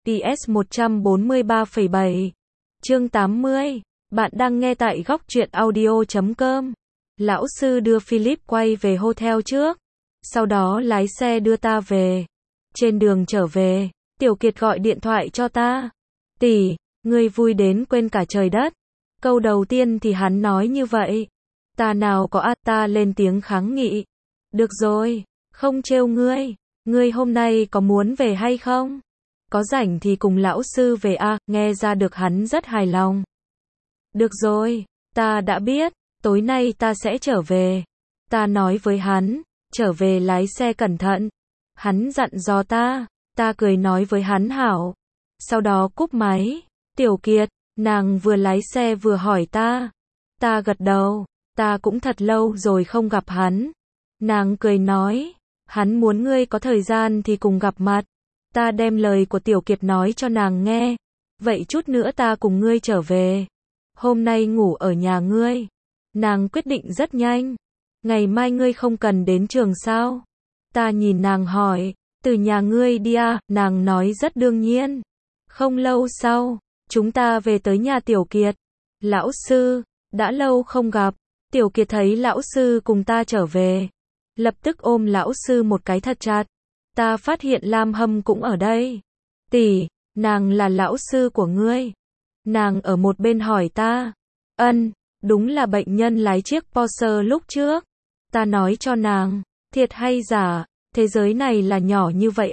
TS 143,7. Chương 80. Bạn đang nghe tại góc truyện audio.com. Lão sư đưa Philip quay về hotel trước. Sau đó lái xe đưa ta về. Trên đường trở về, Tiểu Kiệt gọi điện thoại cho ta. Tỷ, ngươi vui đến quên cả trời đất. Câu đầu tiên thì hắn nói như vậy. Ta nào có ta lên tiếng kháng nghị. Được rồi, không trêu ngươi. Ngươi hôm nay có muốn về hay không? Có rảnh thì cùng lão sư về nghe ra được hắn rất hài lòng. Được rồi, ta đã biết, tối nay ta sẽ trở về. Ta nói với hắn, trở về lái xe cẩn thận. Hắn dặn dò ta cười nói với hắn hảo. Sau đó cúp máy, Tiểu Kiệt, nàng vừa lái xe vừa hỏi ta. Ta gật đầu, ta cũng thật lâu rồi không gặp hắn. Nàng cười nói, hắn muốn ngươi có thời gian thì cùng gặp mặt. Ta đem lời của Tiểu Kiệt nói cho nàng nghe. Vậy chút nữa ta cùng ngươi trở về. Hôm nay ngủ ở nhà ngươi. Nàng quyết định rất nhanh. Ngày mai ngươi không cần đến trường sao? Ta nhìn nàng hỏi, từ nhà ngươi đi nàng nói rất đương nhiên. Không lâu sau, chúng ta về tới nhà Tiểu Kiệt. Lão sư, đã lâu không gặp. Tiểu Kiệt thấy lão sư cùng ta trở về. Lập tức ôm lão sư một cái thật chặt. Ta phát hiện Lam Hâm cũng ở đây. Tỷ, nàng là lão sư của ngươi. Nàng ở một bên hỏi ta. Đúng là bệnh nhân lái chiếc Porsche lúc trước. Ta nói cho nàng, thiệt hay giả, thế giới này là nhỏ như vậy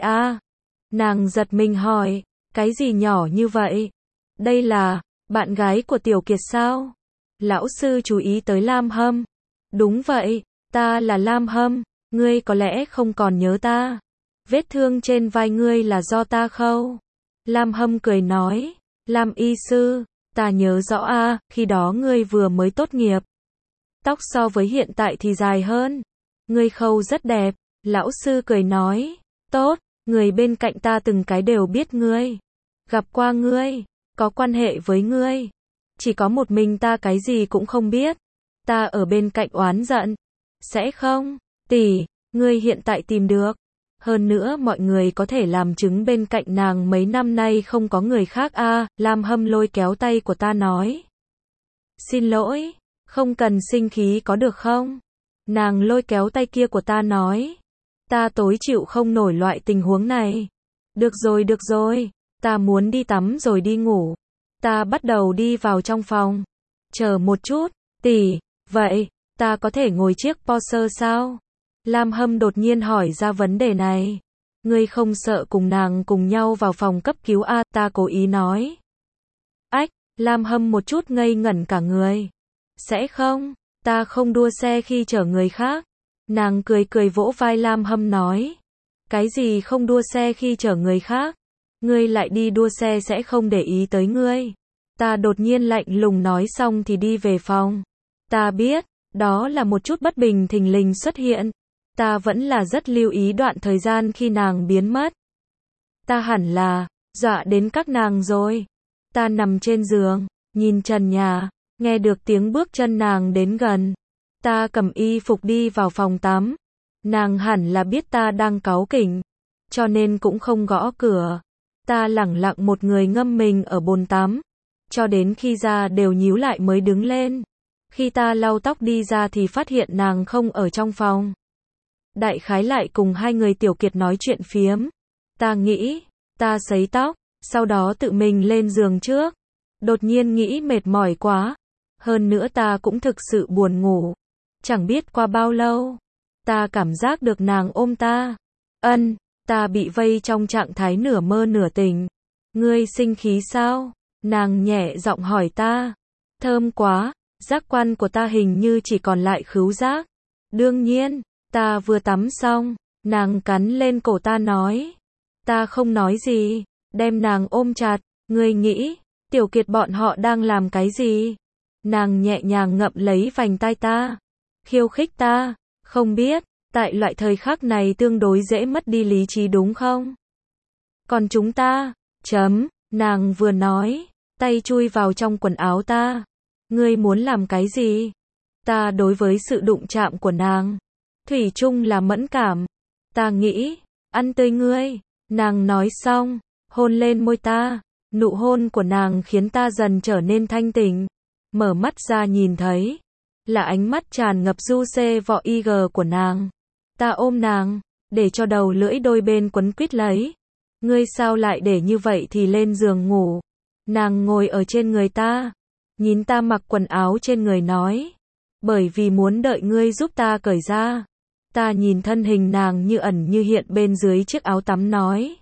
Nàng giật mình hỏi, cái gì nhỏ như vậy? Đây là, bạn gái của Tiểu Kiệt sao? Lão sư chú ý tới Lam Hâm. Đúng vậy, ta là Lam Hâm, ngươi có lẽ không còn nhớ ta. Vết thương trên vai ngươi là do ta khâu. Lam Hâm cười nói, Lam y sư, ta nhớ rõ khi đó ngươi vừa mới tốt nghiệp. Tóc so với hiện tại thì dài hơn. Ngươi khâu rất đẹp. Lão sư cười nói, tốt, người bên cạnh ta từng cái đều biết ngươi. Gặp qua ngươi, có quan hệ với ngươi. Chỉ có một mình ta cái gì cũng không biết. Ta ở bên cạnh oán giận. Sẽ không, tỷ, ngươi hiện tại tìm được. Hơn nữa mọi người có thể làm chứng bên cạnh nàng mấy năm nay không có người khác Lam Hâm lôi kéo tay của ta nói. Xin lỗi, không cần sinh khí có được không? Nàng lôi kéo tay kia của ta nói. Ta tối chịu không nổi loại tình huống này. Được rồi, ta muốn đi tắm rồi đi ngủ. Ta bắt đầu đi vào trong phòng. Chờ một chút, tỷ, vậy, ta có thể ngồi chiếc Porsche sao? Lam Hâm đột nhiên hỏi ra vấn đề này. Ngươi không sợ cùng nàng cùng nhau vào phòng cấp cứu ta cố ý nói. Lam Hâm một chút ngây ngẩn cả người. Sẽ không, ta không đua xe khi chở người khác. Nàng cười vỗ vai Lam Hâm nói. Cái gì không đua xe khi chở người khác? Ngươi lại đi đua xe sẽ không để ý tới ngươi. Ta đột nhiên lạnh lùng nói xong thì đi về phòng. Ta biết, đó là một chút bất bình thình lình xuất hiện. Ta vẫn là rất lưu ý đoạn thời gian khi nàng biến mất. Ta hẳn là dọa đến các nàng rồi. Ta nằm trên giường, nhìn trần nhà, nghe được tiếng bước chân nàng đến gần. Ta cầm y phục đi vào phòng tắm. Nàng hẳn là biết ta đang cáu kỉnh, cho nên cũng không gõ cửa. Ta lẳng lặng một người ngâm mình ở bồn tắm, cho đến khi da đều nhíu lại mới đứng lên. Khi ta lau tóc đi ra thì phát hiện nàng không ở trong phòng. Đại khái lại cùng hai người Tiểu Kiệt nói chuyện phiếm. Ta nghĩ, ta sấy tóc, sau đó tự mình lên giường trước. Đột nhiên nghĩ mệt mỏi quá. Hơn nữa ta cũng thực sự buồn ngủ. Chẳng biết qua bao lâu, ta cảm giác được nàng ôm ta. Ta bị vây trong trạng thái nửa mơ nửa tỉnh. Ngươi sinh khí sao? Nàng nhẹ giọng hỏi ta. Thơm quá, giác quan của ta hình như chỉ còn lại khứu giác. Đương nhiên, ta vừa tắm xong, nàng cắn lên cổ ta nói. Ta không nói gì, đem nàng ôm chặt. Ngươi nghĩ, Tiểu Kiệt bọn họ đang làm cái gì? Nàng nhẹ nhàng ngậm lấy vành tai ta. Khiêu khích ta, không biết, tại loại thời khắc này tương đối dễ mất đi lý trí đúng không? Còn chúng ta, nàng vừa nói, tay chui vào trong quần áo ta. Ngươi muốn làm cái gì? Ta đối với sự đụng chạm của nàng, thủy chung là mẫn cảm. Ta nghĩ, ăn tươi ngươi. Nàng nói xong, hôn lên môi ta. Nụ hôn của nàng khiến ta dần trở nên thanh tỉnh. Mở mắt ra nhìn thấy là ánh mắt tràn ngập du xê vọ IG của nàng. Ta ôm nàng, để cho đầu lưỡi đôi bên quấn quýt lấy. Ngươi sao lại để như vậy thì lên giường ngủ. Nàng ngồi ở trên người ta, nhìn ta mặc quần áo trên người nói. Bởi vì muốn đợi ngươi giúp ta cởi ra. Ta nhìn thân hình nàng như ẩn như hiện bên dưới chiếc áo tắm nói.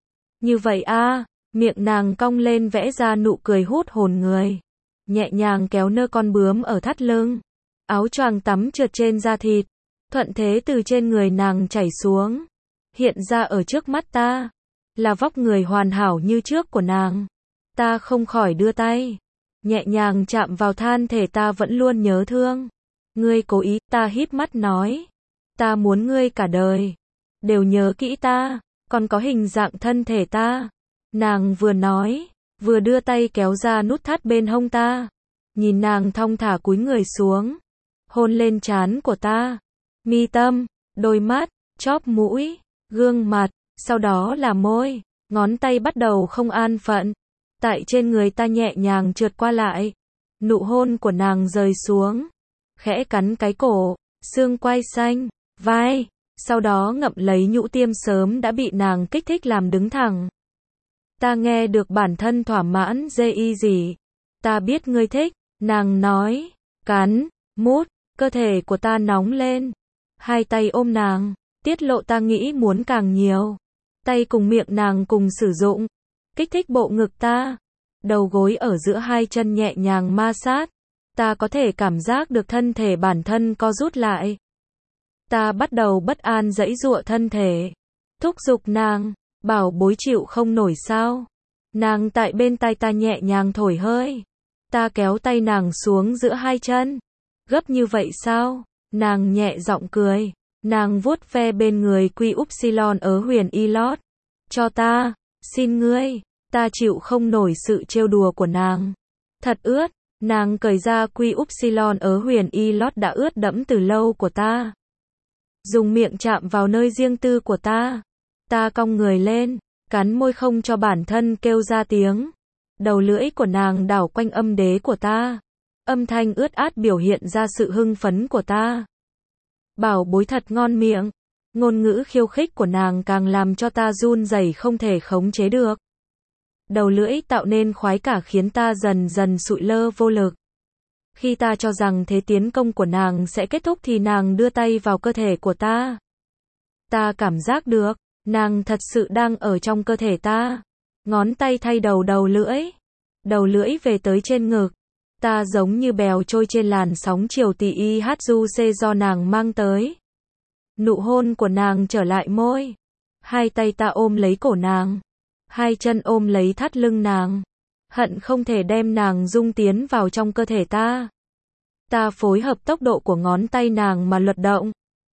Như vậy a, miệng nàng cong lên vẽ ra nụ cười hút hồn người. Nhẹ nhàng kéo nơ con bướm ở thắt lưng. Áo choàng tắm trượt trên da thịt. Thuận thế từ trên người nàng chảy xuống. Hiện ra ở trước mắt ta. Là vóc người hoàn hảo như trước của nàng. Ta không khỏi đưa tay. Nhẹ nhàng chạm vào than thể ta vẫn luôn nhớ thương. Ngươi cố ý, ta híp mắt nói. Ta muốn ngươi cả đời. Đều nhớ kỹ ta. Còn có hình dạng thân thể ta. Nàng vừa nói. Vừa đưa tay kéo ra nút thắt bên hông ta. Nhìn nàng thong thả cúi người xuống. Hôn lên trán của ta. Mi tâm, đôi mắt, chóp mũi, gương mặt. Sau đó là môi. Ngón tay bắt đầu không an phận. Tại trên người ta nhẹ nhàng trượt qua lại. Nụ hôn của nàng rơi xuống. Khẽ cắn cái cổ, xương quai xanh, vai. Sau đó ngậm lấy nhũ tiêm sớm đã bị nàng kích thích làm đứng thẳng. Ta nghe được bản thân thỏa mãn dê y gì. Ta biết ngươi thích. Nàng nói. Cắn, mút, cơ thể của ta nóng lên. Hai tay ôm nàng. Tiết lộ ta nghĩ muốn càng nhiều. Tay cùng miệng nàng cùng sử dụng. Kích thích bộ ngực ta. Đầu gối ở giữa hai chân nhẹ nhàng ma sát. Ta có thể cảm giác được thân thể bản thân co rút lại. Ta bắt đầu bất an giãy giụa thân thể. Thúc giục nàng. Bảo bối chịu không nổi sao. Nàng tại bên tai ta nhẹ nhàng thổi hơi. Ta kéo tay nàng xuống giữa hai chân. Gấp như vậy sao? Nàng nhẹ giọng cười. Nàng vuốt ve bên người Quy Upsilon ở huyền Ilot. Cho ta. Xin ngươi. Ta chịu không nổi sự trêu đùa của nàng. Thật ướt. Nàng cởi ra Quy Upsilon ở huyền Ilot đã ướt đẫm từ lâu của ta. Dùng miệng chạm vào nơi riêng tư của ta. Ta cong người lên. Cắn môi không cho bản thân kêu ra tiếng. Đầu lưỡi của nàng đảo quanh âm đế của ta. Âm thanh ướt át biểu hiện ra sự hưng phấn của ta. Bảo bối thật ngon miệng. Ngôn ngữ khiêu khích của nàng càng làm cho ta run rẩy không thể khống chế được. Đầu lưỡi tạo nên khoái cả khiến ta dần dần sụi lơ vô lực. Khi ta cho rằng thế tiến công của nàng sẽ kết thúc thì nàng đưa tay vào cơ thể của ta. Ta cảm giác được, nàng thật sự đang ở trong cơ thể ta. Ngón tay thay đầu lưỡi. Đầu lưỡi về tới trên ngực. Ta giống như bèo trôi trên làn sóng chiều tì IHUC do nàng mang tới. Nụ hôn của nàng trở lại môi. Hai tay ta ôm lấy cổ nàng. Hai chân ôm lấy thắt lưng nàng. Hận không thể đem nàng dung tiến vào trong cơ thể ta. Ta phối hợp tốc độ của ngón tay nàng mà luật động.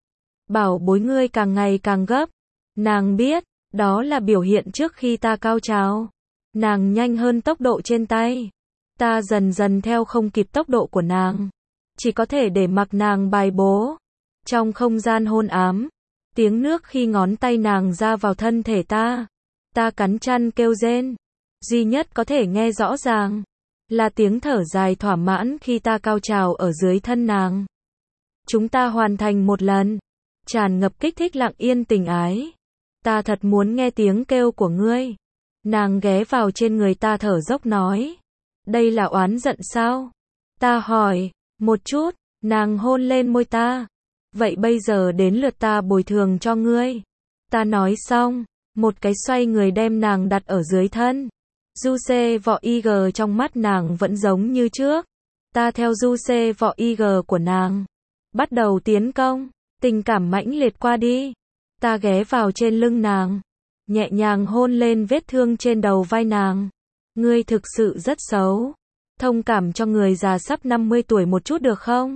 Bảo bối ngươi càng ngày càng gấp. Nàng biết, đó là biểu hiện trước khi ta cao trào. Nàng nhanh hơn tốc độ trên tay. Ta dần dần theo không kịp tốc độ của nàng. Chỉ có thể để mặc nàng bài bố. Trong không gian hôn ám. Tiếng nước khi ngón tay nàng ra vào thân thể ta. Ta cắn chăn kêu rên. Duy nhất có thể nghe rõ ràng. Là tiếng thở dài thỏa mãn khi ta cao trào ở dưới thân nàng. Chúng ta hoàn thành một lần. Tràn ngập kích thích lặng yên tình ái. Ta thật muốn nghe tiếng kêu của ngươi. Nàng ghé vào trên người ta thở dốc nói. Đây là oán giận sao? Ta hỏi. Một chút. Nàng hôn lên môi ta. Vậy bây giờ đến lượt ta bồi thường cho ngươi. Ta nói xong. Một cái xoay người đem nàng đặt ở dưới thân. Du xê vọ IG trong mắt nàng vẫn giống như trước. Ta theo du xê vọ IG của nàng. Bắt đầu tiến công. Tình cảm mãnh liệt qua đi. Ta ghé vào trên lưng nàng. Nhẹ nhàng hôn lên vết thương trên đầu vai nàng. Ngươi thực sự rất xấu. Thông cảm cho người già sắp 50 tuổi một chút được không?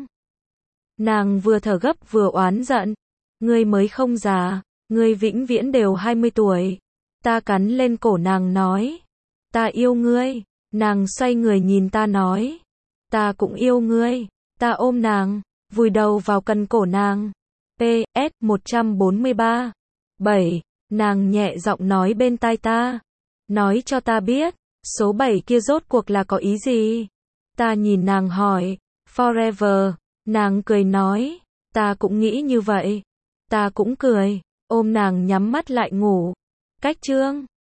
Nàng vừa thở gấp vừa oán giận. Ngươi mới không già. Ngươi vĩnh viễn đều 20 tuổi. Ta cắn lên cổ nàng nói. Ta yêu ngươi. Nàng xoay người nhìn ta nói. Ta cũng yêu ngươi. Ta ôm nàng. Vùi đầu vào cần cổ nàng. PS 143. 7. Nàng nhẹ giọng nói bên tai ta. Nói cho ta biết, số 7 kia rốt cuộc là có ý gì? Ta nhìn nàng hỏi, Forever, nàng cười nói, ta cũng nghĩ như vậy. Ta cũng cười, ôm nàng nhắm mắt lại ngủ. Cách chương